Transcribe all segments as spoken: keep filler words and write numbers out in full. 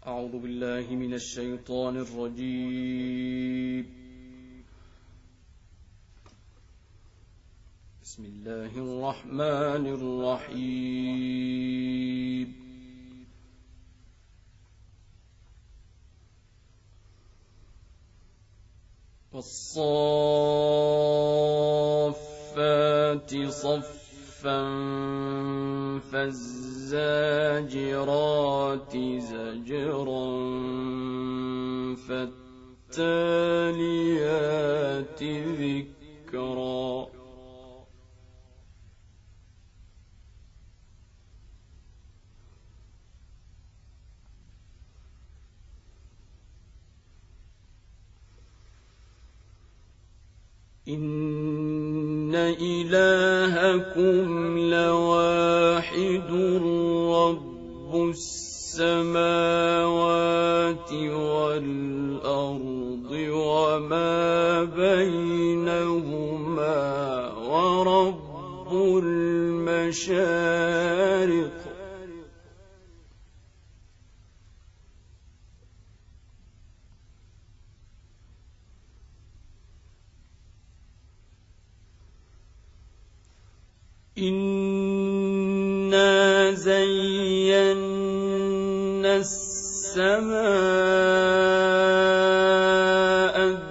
أعوذ بالله من الشيطان الرجيم. بسم الله الرحمن الرحيم. والصافات صفا فالزاجرات زجرا فالتاليات ذكرا إن إلهكم لواحد رب السماوات والأرض وما بينهما ورب المشارق إنا زينا السماء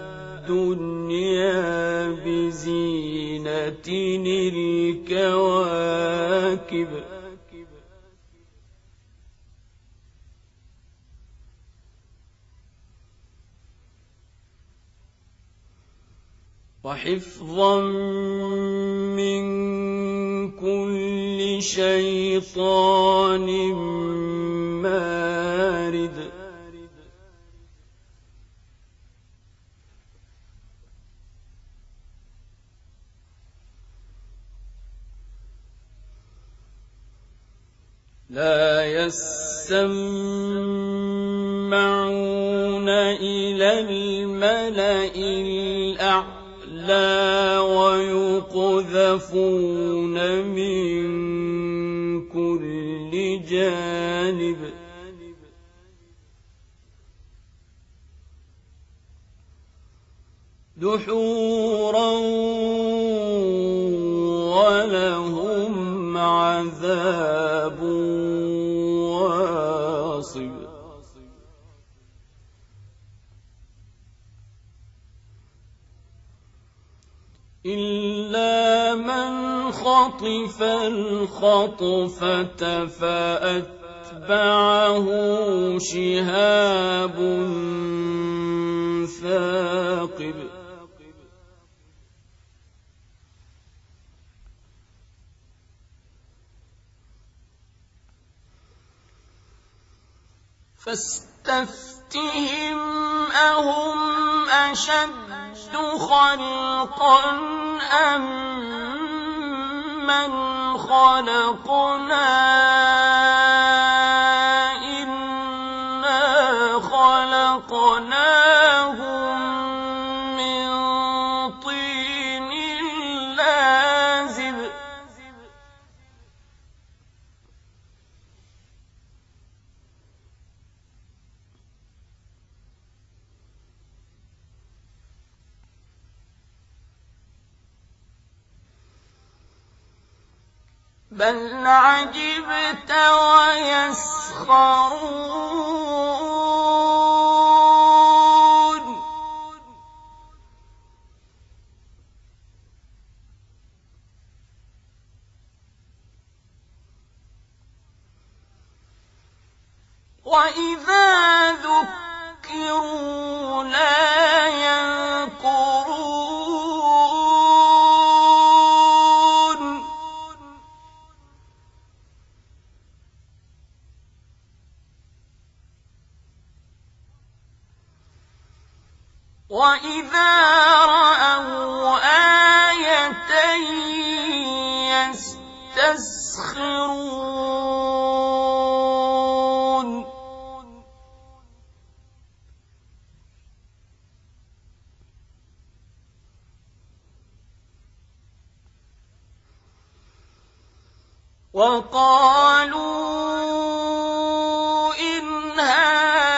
الدنيا بزينة الكواكب وحفظا من كل شيطان مارد لا يسمعون إلى الملأ الأعلى لا ويقذفون من كل جانب دحورا ولهم عذاب واصب إلا من خطف الخطفة فأتبعه شهاب ثاقب فاستفتهم أهم أشد خلقا أم من خلقنا إنا خلقناهم من طين لازب بل عجبت ويسخرون وإذا ذكروا لا يذكرون وإذا رأوا آية يستسخرون وقالوا إن هذا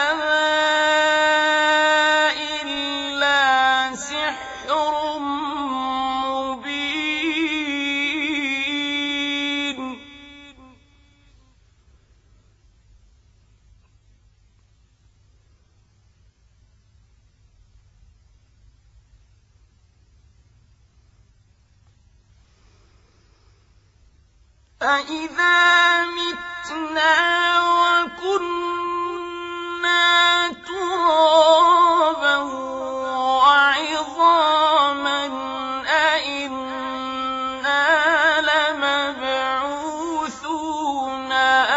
أَإِذَا مِتْنَا وَكُنَّا تُرَابًا وَعِظَامًا أَإِنَّا لَمَبْعُوثُونَ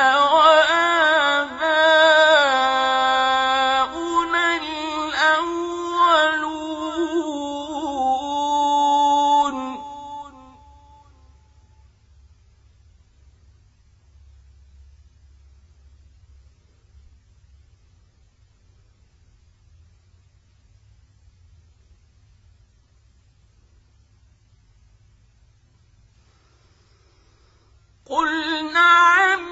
أَوْآبَاؤُنَا الْأَوَّلُونَ قُلْ نَعَمْ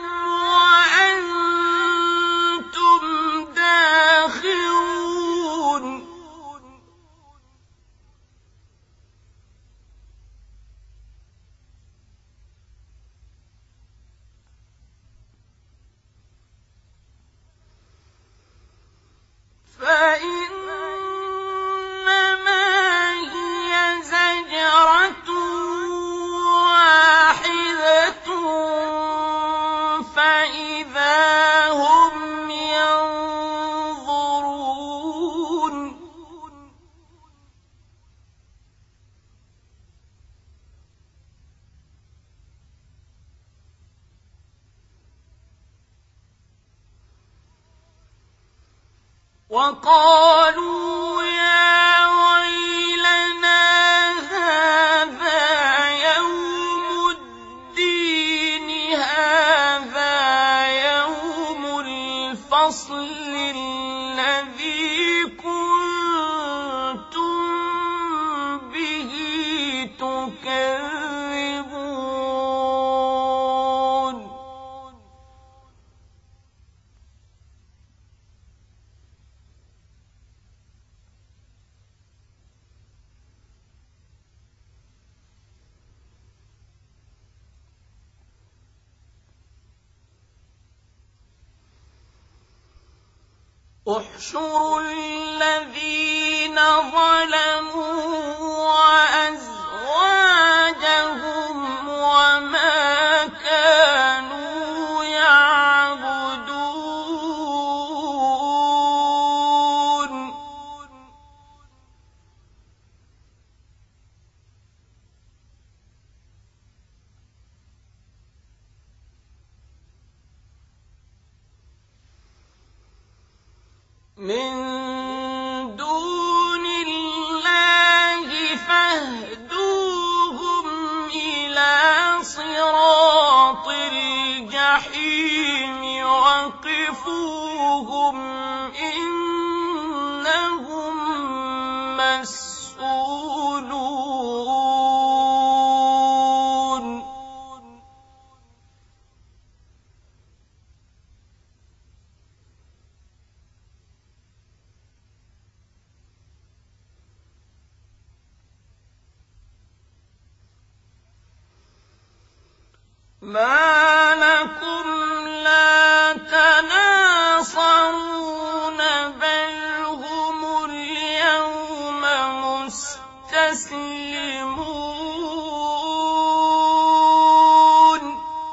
وَأَنتُمْ دَاخِرُونَ فَإِنَّمَا هِيَ زَجْرَةٌ وَاحِدَةٌ فَإِذَا هُمْ يَنظُرُونَ وَقَالُوا يَا وَيْلَنَا هَٰذَا يَوْمُ الدِّينِ هَٰذَا يَوْمُ الْفَصْلِ الَّذِي كُنتُم بِهِ تُكَذِّبُونَ احْشُرُوا الَّذِينَ ظَلَمُوا وَأَزْوَاجَهُمْ وَمَا كَانُوا يَعْبُدُونَ مِن دُونِ اللَّهِ فَاهْدُوهُمْ إِلَىٰ صِرَاطِ الْجَحِيمِ وَقِفُوهُمْ ۖ إِنَّهُم مَّسْئُولُونَ مَا لَكُمْ لَا تَنَاصَرُونَ بَلْ هُمُ الْيَوْمَ مُسْتَسْلِمُونَ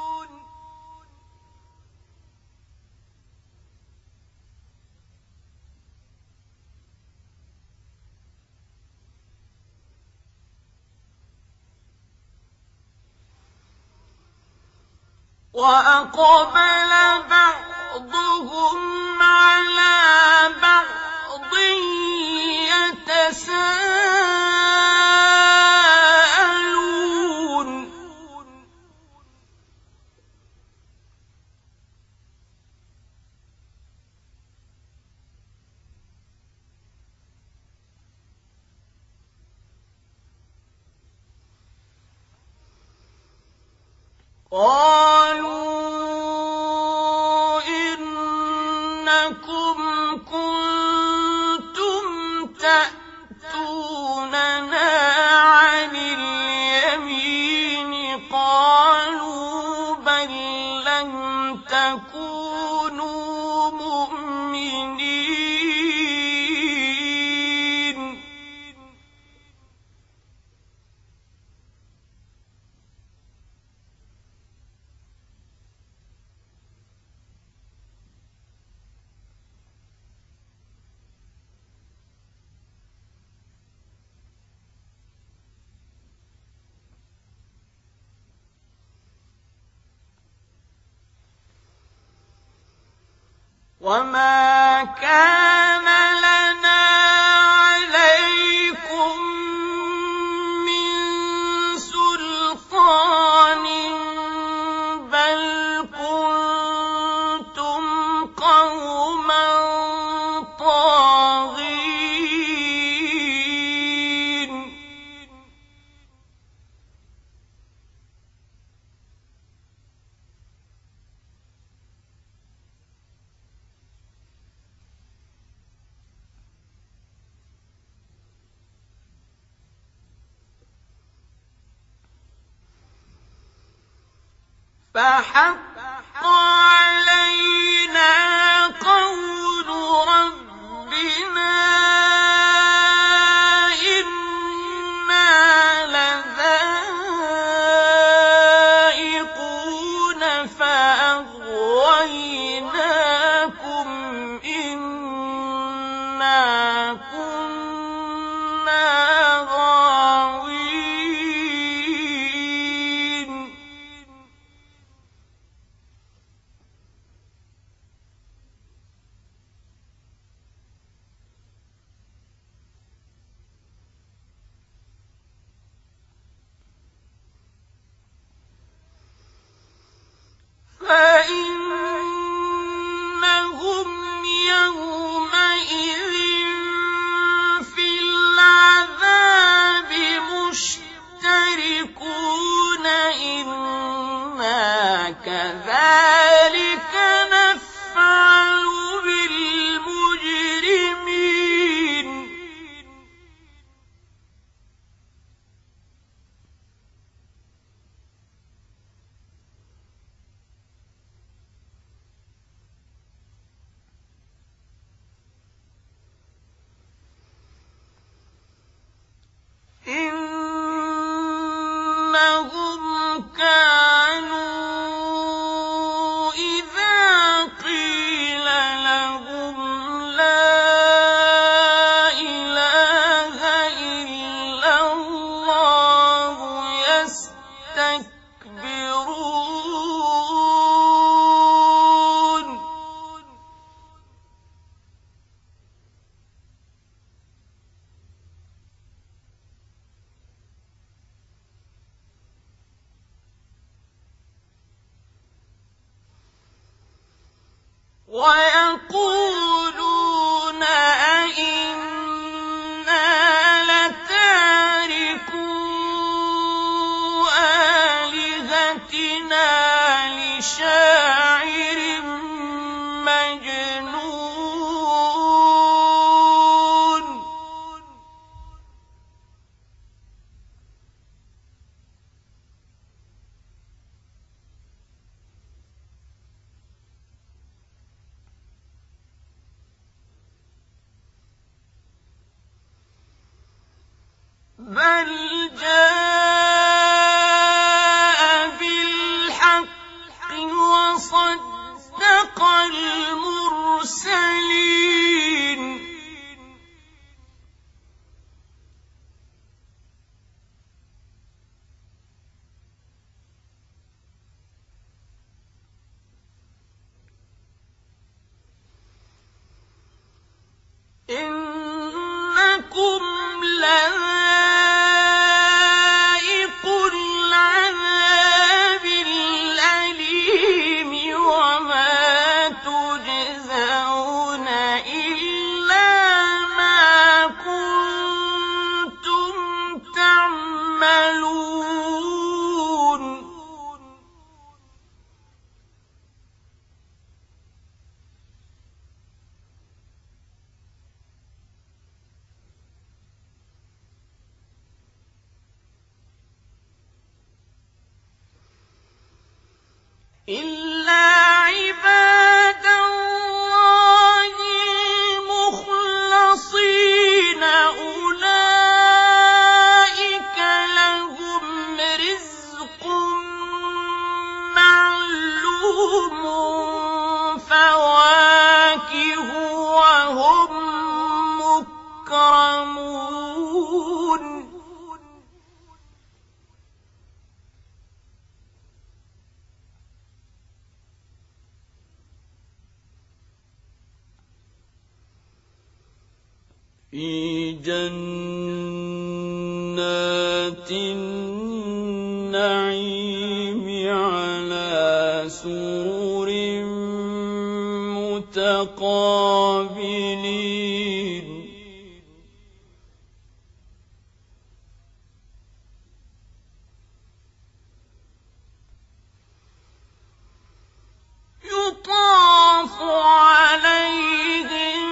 وَأَقْبَلَ بَعْضُهُمْ عَلَىٰ بَعْضٍ يَتَسَاءَلُونَ قَالُوا إِنَّكُمْ كُنتُمْ تَأْتُونَنَا عَنِ الْيَمِينِ قَالُوا بَل لَّمْ تَكُونُوا مُؤْمِنِينَ وَمَا كَانَ لَنَا عَلَيْكُم مِّن سُلْطَانٍ بَلْ كُنتُمْ قَوْمًا طَاغِينَ فَحَقَّ عَلَيْنَا قَوْلُ رَبِّنَا إِنَّا لَذَائِقُونَ فَأَغْوَيْنَاكُمْ إِنَّا كُنَّا غَاوِينَ فَإِنَّهُمْ يَوْمَئِذٍ فِي الْعَذَابِ مُشْتَرِكُونَ إِنَّا كَذَٰلِكَ نَفْعَلُ بِالْمُجْرِمِينَ إِنَّهُمْ كَانُوا إِذَا قِيلَ لَهُمْ لَا إِلَٰهَ إِلَّا اللَّهُ يَسْتَكْبِرُونَ وَيَقُولُونَ أَئِنَّا لَتَارِكُو آلِهَتِنَا لِشَاعِرٍ مَّجْنُونٍ بَلْ جَاءَ بِالْحَقِّ وَصَدَّقَ الْمُرْسَلِينَ إِنَّكُمْ لَذَائِقُو الْعَذَابِ الْأَلِيمِ وَمَا تُجْزَوْنَ إِلَّا مَا كُنتُمْ تَعْمَلُونَ إِلَّا عِبَادَ اللَّهِ الْمُخْلَصِينَ أُولَٰئِكَ لَهُمْ رِزْقٌ مَّعْلُومٌ فَوَاكِهُ وَهُم مُّكْرَمُونَ في جنات النعيم على سرر متقابلين يطاف عليهم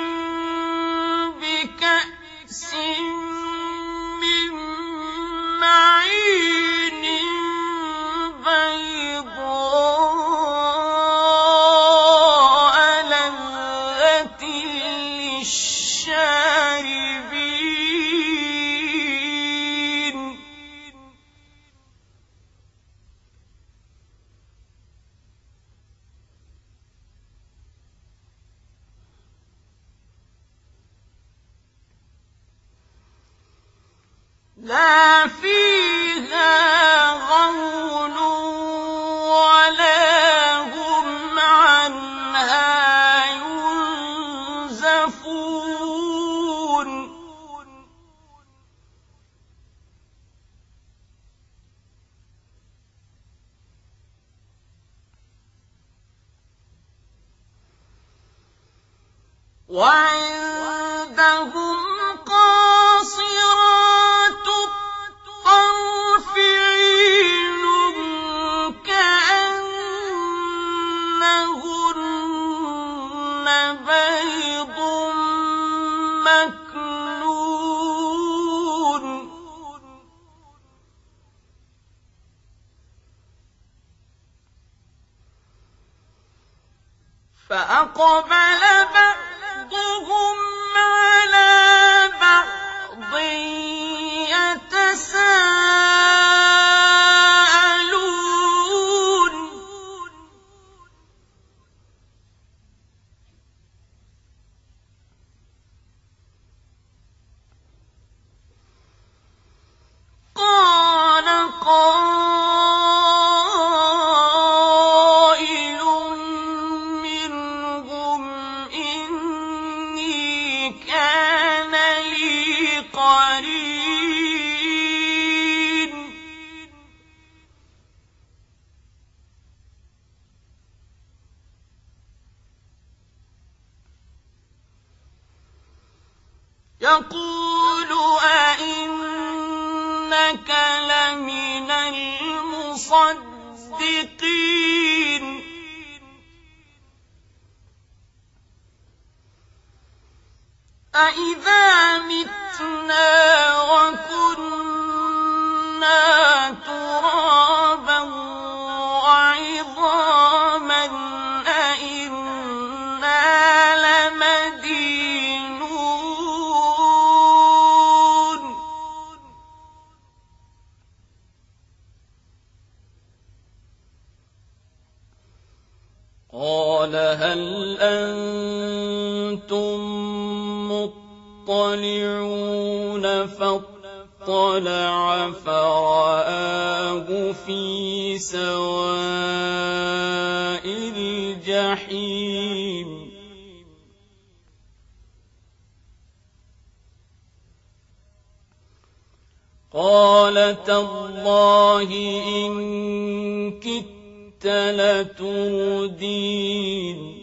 بكأس من معين بيضاء لذة للشاربين لا فيها غول ولا هم عنها ينزفون وعندهم قاصرات الطرف عين كأنهن بيض مكنون فأقبل بعضهم على بعض يتساءلون قال قائل منهم إني كان لي قرين يقول أئنك لمن المصدقين أإذا متنا وكنا ترابا وعظاما أإنا لمدينون قال هل أنتم مطلعون فاطلع فرآه في سواء الجحيم قال تالله إن كدت لتردين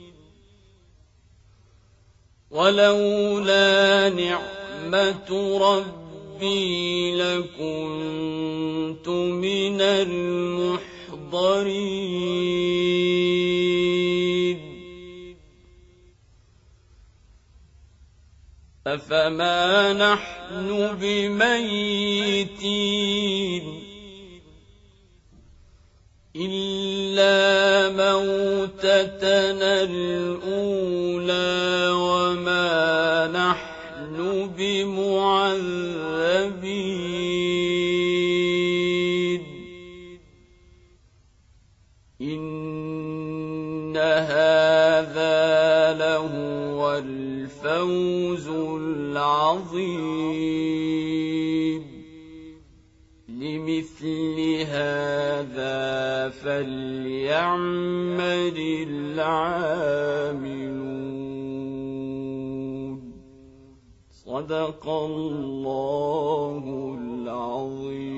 ولولا نعمة ربي لكنت من المحضرين أفما نحن بميتين إلا موتتنا الأولى وما نحن بمعذبين إن هذا لهو الفوز العظيم لمثل هذا فليعمل العاملون صدق الله العظيم.